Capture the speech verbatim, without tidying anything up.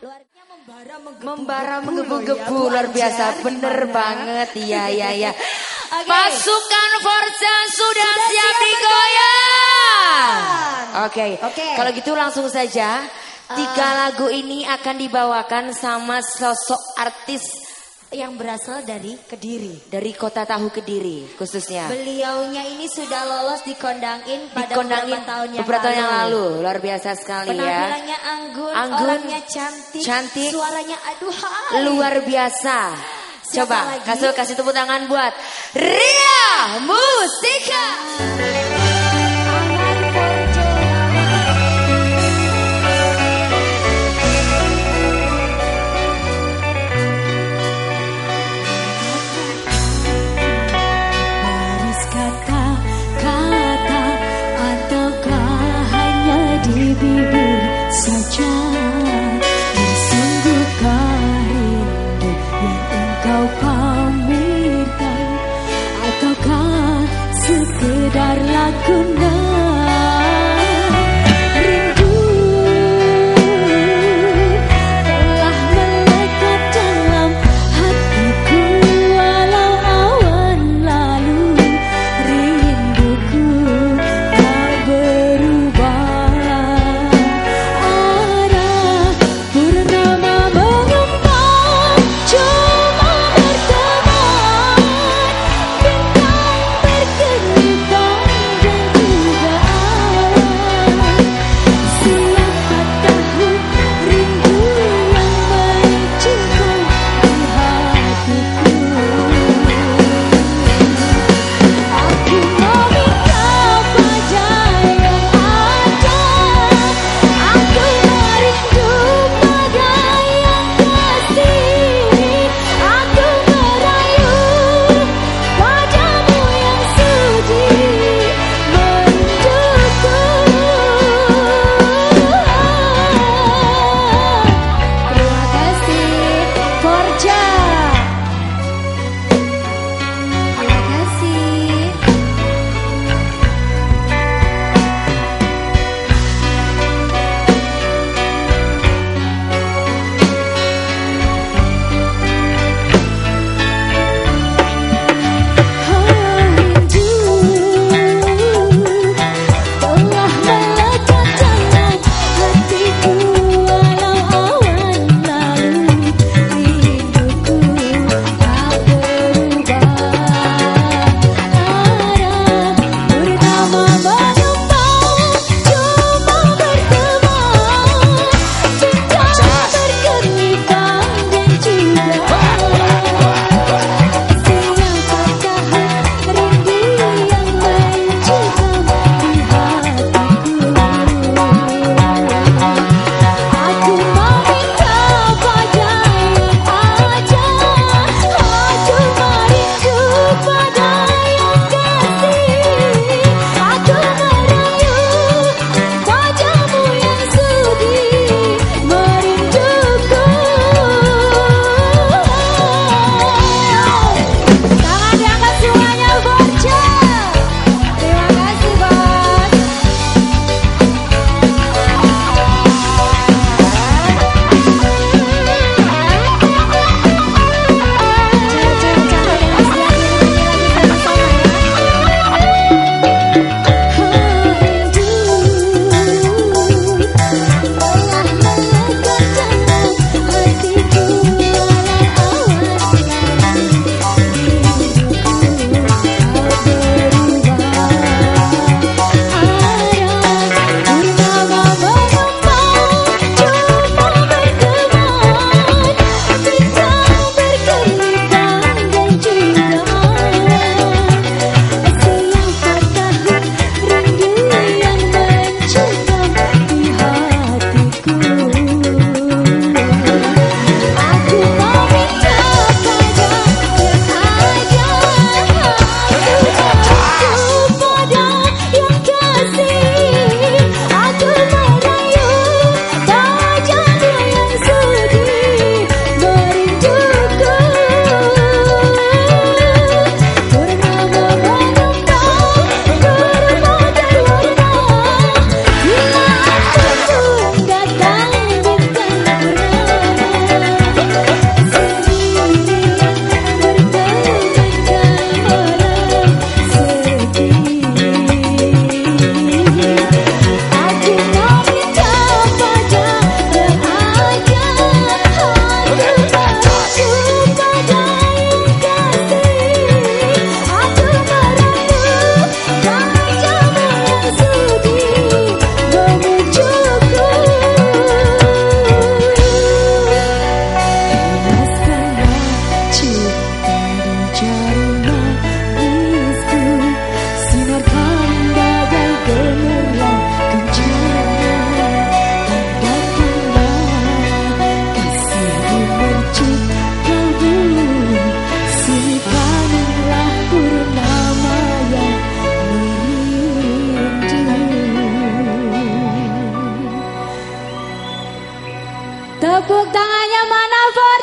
Luarnya membara menggebu-gebu. Membara menggebu-gebu luar biasa. Bener banget. Iya iya iya. Okay. Pasukan Forza sudah, sudah siap digoyang. Oke. Okay. Okay. Kalau gitu langsung saja tiga uh, lagu ini akan dibawakan sama sosok artis yang berasal dari Kediri, dari kota tahu Kediri khususnya. Beliaunya ini sudah lolos dikondangin pada dikondangin beberapa tahun yang beberapa tahun lalu. yang lalu. Luar biasa sekali. Penampilannya ya. anggun, anggun, orangnya cantik, cantik, suaranya aduhai. Luar biasa. Siapa Coba lagi? kasih kasih tepuk tangan buat Ria Mustika. Bibir saja disungguhkah rindu yang engkau pamerkan, ataukah sekedar Tepuk tangannya mana, Boy?